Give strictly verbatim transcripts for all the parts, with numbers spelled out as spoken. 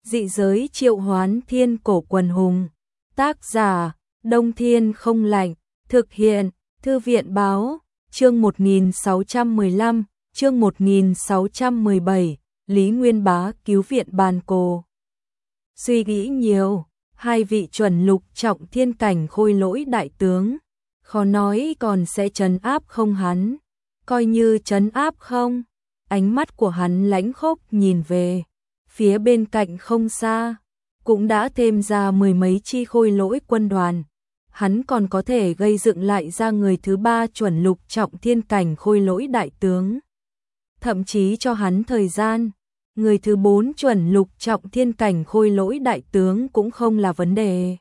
Dị giới triệu hoán thiên cổ quần hùng. Tác giả, Đông Thiên Không Lạnh. Thực hiện, Thư viện Báo. Chương một nghìn sáu trăm mười lăm, chương một nghìn sáu trăm mười bảy, Lý Nguyên Bá cứu viện Bàn Cổ. Suy nghĩ nhiều, hai vị chuẩn lục trọng thiên cảnh khôi lỗi đại tướng, khó nói còn sẽ trấn áp không hắn. Coi như trấn áp không, ánh mắt của hắn lãnh khốc nhìn về phía bên cạnh không xa, cũng đã thêm ra mười mấy chi khôi lỗi quân đoàn. Hắn còn có thể gây dựng lại ra người thứ ba chuẩn lục trọng thiên cảnh khôi lỗi đại tướng. Thậm chí cho hắn thời gian, người thứ bốn chuẩn lục trọng thiên cảnh khôi lỗi đại tướng cũng không là vấn đề.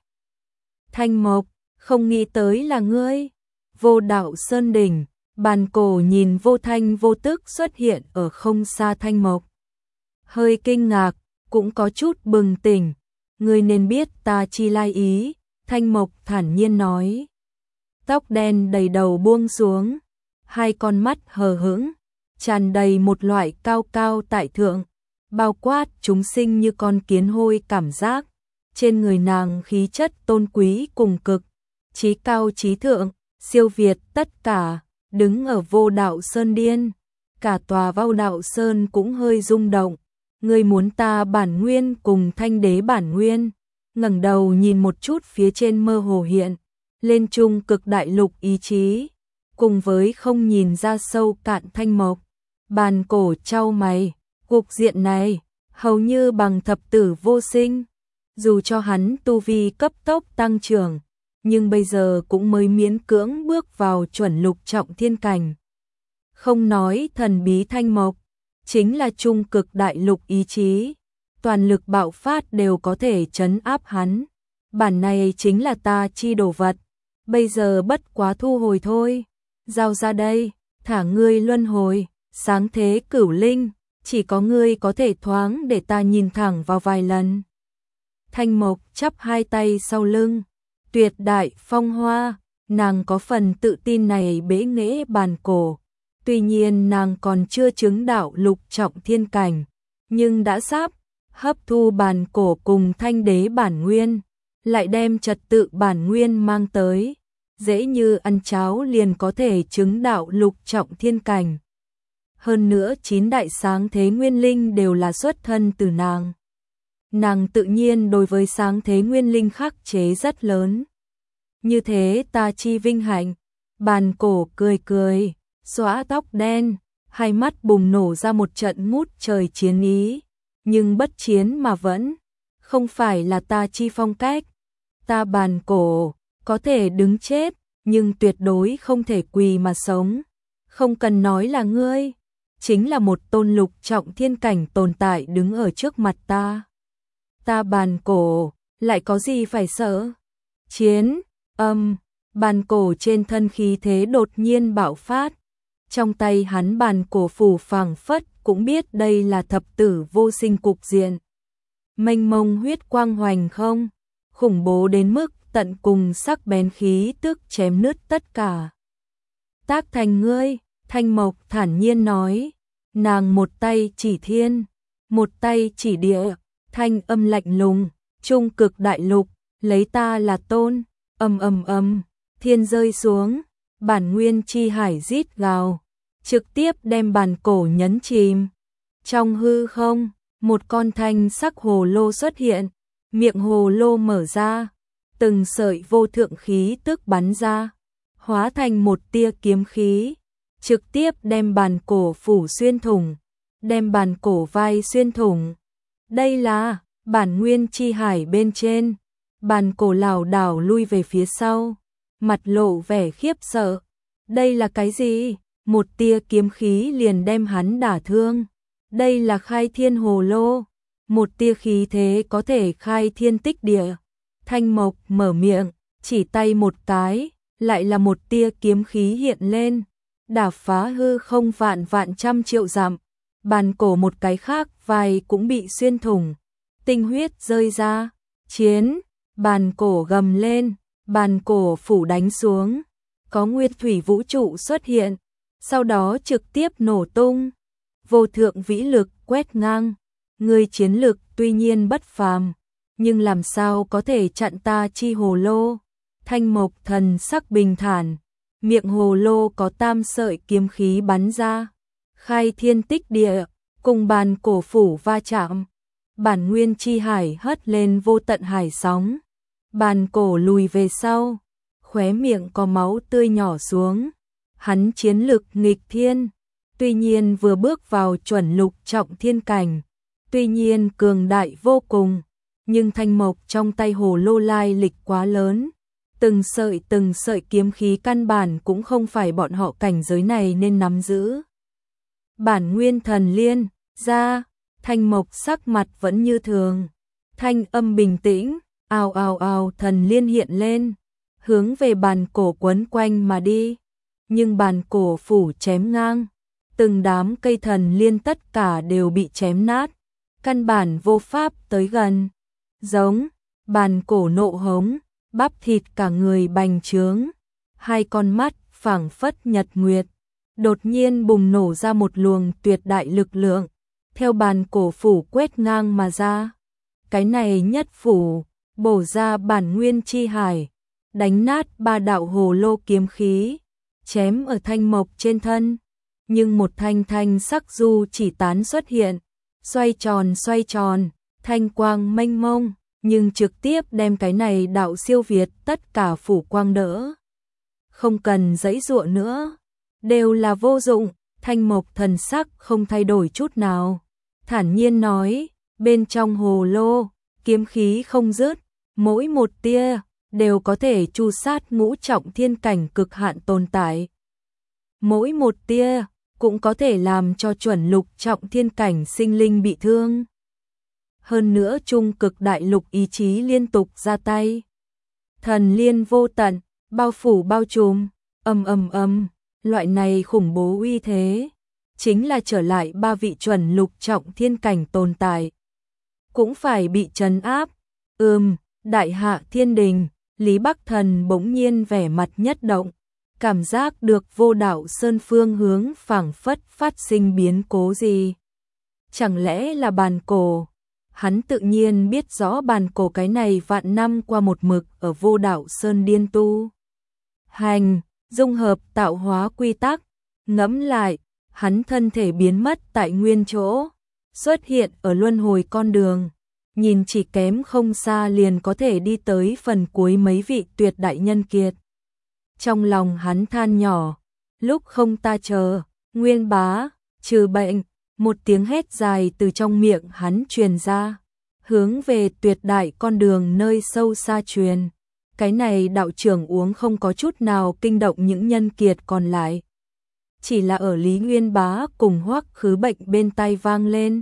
Thanh Mộc, không nghĩ tới là ngươi. Vô Đạo Sơn Đỉnh, Bàn Cổ nhìn vô thanh vô tức xuất hiện ở không xa Thanh Mộc. Hơi kinh ngạc, cũng có chút bừng tỉnh. Ngươi nên biết ta chi lai ý. Thanh Mộc thản nhiên nói. Tóc đen đầy đầu buông xuống, hai con mắt hờ hững, tràn đầy một loại cao cao tại thượng, bao quát chúng sinh như con kiến hôi cảm giác. Trên người nàng khí chất tôn quý cùng cực, chí cao chí thượng, siêu việt tất cả, đứng ở Vô Đạo Sơn Điên. Cả tòa Vô Đạo Sơn cũng hơi rung động. Ngươi muốn ta bản nguyên cùng Thanh Đế bản nguyên? Ngẩng đầu nhìn một chút phía trên mơ hồ hiện lên trung cực đại lục ý chí, cùng với không nhìn ra sâu cạn Thanh Mộc. Bàn Cổ chau mày, cục diện này hầu như bằng thập tử vô sinh. Dù cho hắn tu vi cấp tốc tăng trưởng, nhưng bây giờ cũng mới miễn cưỡng bước vào chuẩn lục trọng thiên cảnh. Không nói thần bí Thanh Mộc, chính là trung cực đại lục ý chí, toàn lực bạo phát đều có thể trấn áp hắn. Bản này chính là ta chi đồ vật, bây giờ bất quá thu hồi thôi. Giao ra đây, thả ngươi luân hồi, sáng thế cửu linh, chỉ có ngươi có thể thoáng để ta nhìn thẳng vào vài lần. Thanh Mộc chắp hai tay sau lưng, tuyệt đại phong hoa, nàng có phần tự tin này bế nghệ Bàn Cổ. Tuy nhiên nàng còn chưa chứng đạo lục trọng thiên cảnh, nhưng đã sắp hấp thu Bàn Cổ cùng Thanh Đế bản nguyên, lại đem trật tự bản nguyên mang tới, dễ như ăn cháo liền có thể chứng đạo lục trọng thiên cảnh. Hơn nữa chín đại sáng thế nguyên linh đều là xuất thân từ nàng. Nàng tự nhiên đối với sáng thế nguyên linh khắc chế rất lớn. Như thế ta chi vinh hạnh. Bàn Cổ cười cười, xõa tóc đen, hai mắt bùng nổ ra một trận ngút trời chiến ý. Nhưng bất chiến mà vẫn không phải là ta chi phong cách. Ta Bàn Cổ có thể đứng chết, nhưng tuyệt đối không thể quỳ mà sống. Không cần nói là ngươi, chính là một tôn lục trọng thiên cảnh tồn tại đứng ở trước mặt ta. Ta Bàn Cổ lại có gì phải sợ? Chiến, âm, Bàn Cổ trên thân khí thế đột nhiên bạo phát. Trong tay hắn Bàn Cổ phủ phảng phất cũng biết đây là thập tử vô sinh cục diện. Mênh mông huyết quang hoành không, khủng bố đến mức tận cùng, sắc bén khí tức chém nứt tất cả. Tác thành ngươi, Thanh Mộc thản nhiên nói. Nàng một tay chỉ thiên, một tay chỉ địa, thanh âm lạnh lùng, trung cực đại lục, lấy ta là tôn. Ầm ầm ầm, thiên rơi xuống, bản nguyên chi hải rít gào, trực tiếp đem Bàn Cổ nhấn chìm. Trong hư không, một con thanh sắc hồ lô xuất hiện, miệng hồ lô mở ra, từng sợi vô thượng khí tức bắn ra, hóa thành một tia kiếm khí, trực tiếp đem Bàn Cổ phủ xuyên thủng, đem Bàn Cổ vai xuyên thủng. Đây là bản nguyên chi hải bên trên. Bàn Cổ lảo đảo lui về phía sau, mặt lộ vẻ khiếp sợ. Đây là cái gì? Một tia kiếm khí liền đem hắn đả thương. Đây là khai thiên hồ lô, một tia khí thế có thể khai thiên tích địa. Thanh Mộc mở miệng, chỉ tay một cái, lại là một tia kiếm khí hiện lên, đả phá hư không vạn vạn trăm triệu dặm. Bàn Cổ một cái khác vai cũng bị xuyên thủng, tinh huyết rơi ra. Chiến, Bàn Cổ gầm lên, Bàn Cổ phủ đánh xuống, có nguyên thủy vũ trụ xuất hiện, sau đó trực tiếp nổ tung. Vô thượng vĩ lực quét ngang, ngươi chiến lực tuy nhiên bất phàm, nhưng làm sao có thể chặn ta chi hồ lô? Thanh Mộc Thần sắc bình thản, miệng hồ lô có tam sợi kiếm khí bắn ra, khai thiên tích địa, cùng bàn cổ phủ va chạm. Bản nguyên chi hải hất lên vô tận hải sóng, bàn cổ lùi về sau, khóe miệng có máu tươi nhỏ xuống. Hắn chiến lực nghịch thiên, tuy nhiên vừa bước vào chuẩn lục trọng thiên cảnh, tuy nhiên cường đại vô cùng, nhưng thanh mộc trong tay hồ lô lai lịch quá lớn, từng sợi từng sợi kiếm khí căn bản cũng không phải bọn họ cảnh giới này nên nắm giữ. Bản nguyên thần liên ra, thanh mộc sắc mặt vẫn như thường, thanh âm bình tĩnh, ào ào ào thần liên hiện lên, hướng về bàn cổ quấn quanh mà đi, nhưng bàn cổ phủ chém ngang, từng đám cây thần liên tất cả đều bị chém nát, căn bản vô pháp tới gần. Giống, bàn cổ nộ hống, bắp thịt cả người bành trướng, hai con mắt phảng phất nhật nguyệt, đột nhiên bùng nổ ra một luồng tuyệt đại lực lượng, theo bàn cổ phủ quét ngang mà ra. Cái này nhất phủ, bổ ra bản nguyên chi hải, đánh nát ba đạo hồ lô kiếm khí, chém ở thanh mộc trên thân, nhưng một thanh thanh sắc du chỉ tán xuất hiện, xoay tròn xoay tròn, thanh quang mênh mông, nhưng trực tiếp đem cái này đạo siêu việt tất cả phủ quang đỡ. Không cần giãy giụa nữa, đều là vô dụng, thanh mộc thần sắc không thay đổi chút nào, thản nhiên nói, bên trong hồ lô, kiếm khí không dứt, mỗi một tia đều có thể tru sát ngũ trọng thiên cảnh cực hạn tồn tại. Mỗi một tia cũng có thể làm cho chuẩn lục trọng thiên cảnh sinh linh bị thương. Hơn nữa trung cực đại lục ý chí liên tục ra tay. Thần liên vô tận, bao phủ bao trùm, ầm ầm ầm, loại này khủng bố uy thế, chính là trở lại ba vị chuẩn lục trọng thiên cảnh tồn tại, cũng phải bị trấn áp. Ừm, đại hạ thiên đình, Lý Bắc Thần bỗng nhiên vẻ mặt nhất động, cảm giác được vô đạo sơn phương hướng phảng phất phát sinh biến cố gì. Chẳng lẽ là bàn cổ? Hắn tự nhiên biết rõ bàn cổ cái này vạn năm qua một mực ở vô đạo sơn điên tu hành, dung hợp tạo hóa quy tắc, ngẫm lại, hắn thân thể biến mất tại nguyên chỗ, xuất hiện ở luân hồi con đường, nhìn chỉ kém không xa liền có thể đi tới phần cuối mấy vị tuyệt đại nhân kiệt. Trong lòng hắn than nhỏ, lúc không ta chờ, Nguyên Bá, trừ bệnh, một tiếng hét dài từ trong miệng hắn truyền ra, hướng về tuyệt đại con đường nơi sâu xa truyền. Cái này đạo trưởng uống không có chút nào kinh động những nhân kiệt còn lại. Chỉ là ở Lý Nguyên Bá cùng Hoắc Khứ Bệnh bên tai vang lên.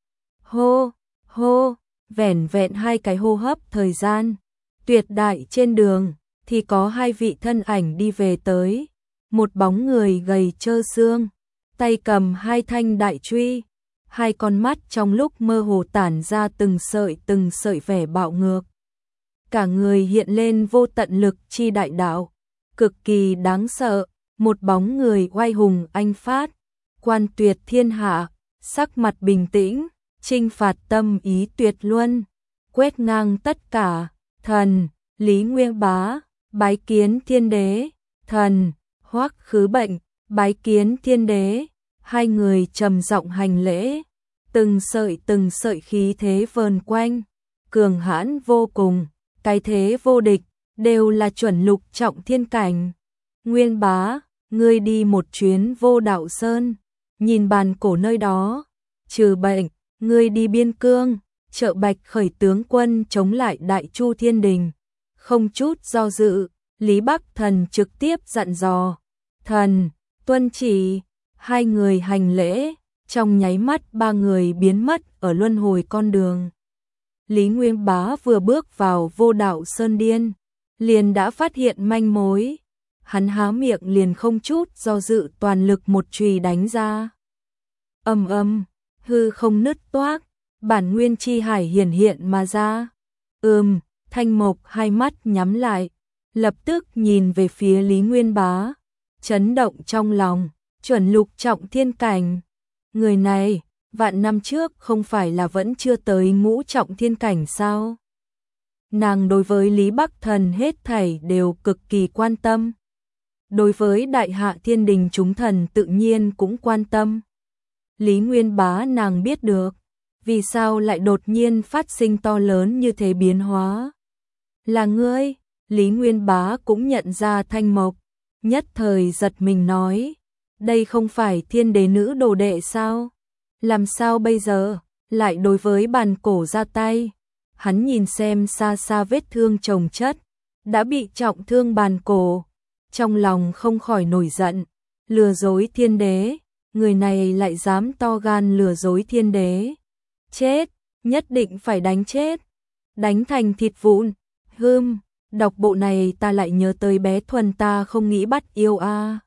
Hô, hô, vẻn vẹn hai cái hô hấp thời gian, tuyệt đại trên đường thì có hai vị thân ảnh đi về tới, một bóng người gầy trơ xương, tay cầm hai thanh đại truy, hai con mắt trong lúc mơ hồ tản ra từng sợi từng sợi vẻ bạo ngược. Cả người hiện lên vô tận lực chi đại đạo, cực kỳ đáng sợ, một bóng người oai hùng anh phát, quan tuyệt thiên hạ, sắc mặt bình tĩnh, chinh phạt tâm ý tuyệt luân, quét ngang tất cả. Thần, Lý Nguyên Bá, bái kiến thiên đế. Thần, Hoắc Khứ Bệnh, bái kiến thiên đế. Hai người trầm giọng hành lễ, từng sợi từng sợi khí thế vờn quanh, cường hãn vô cùng, cái thế vô địch, đều là chuẩn lục trọng thiên cảnh. Nguyên Bá, ngươi đi một chuyến vô đạo sơn, nhìn bàn cổ nơi đó. Trừ Bệnh, ngươi đi biên cương, trợ Bạch khởi tướng quân chống lại Đại Chu Thiên Đình. Không chút do dự, Lý Bắc Thần trực tiếp dặn dò. Thần, tuân chỉ. Hai người hành lễ, trong nháy mắt ba người biến mất ở luân hồi con đường. Lý Nguyên Bá vừa bước vào vô đạo sơn điên, liền đã phát hiện manh mối. Hắn há miệng liền không chút do dự toàn lực một chùy đánh ra. Ầm ầm, hư không nứt toác, bản nguyên chi hải hiển hiện mà ra. Ừm, Thanh Mộc hai mắt nhắm lại, lập tức nhìn về phía Lý Nguyên Bá, chấn động trong lòng, chuẩn lục trọng thiên cảnh. Người này, vạn năm trước không phải là vẫn chưa tới ngũ trọng thiên cảnh sao? Nàng đối với Lý Bắc Thần hết thảy đều cực kỳ quan tâm. Đối với đại hạ thiên đình chúng thần tự nhiên cũng quan tâm. Lý Nguyên Bá nàng biết được, vì sao lại đột nhiên phát sinh to lớn như thế biến hóa. Là ngươi, Lý Nguyên Bá cũng nhận ra Thanh Mộc, nhất thời giật mình nói, đây không phải thiên đế nữ đồ đệ sao? Làm sao bây giờ, lại đối với bàn cổ ra tay? Hắn nhìn xem xa xa vết thương chồng chất, đã bị trọng thương bàn cổ, trong lòng không khỏi nổi giận, lừa dối thiên đế, người này lại dám to gan lừa dối thiên đế. Chết, nhất định phải đánh chết, đánh thành thịt vụn. Hừm, đọc bộ này ta lại nhớ tới bé Thuần ta không nghĩ bắt yêu a.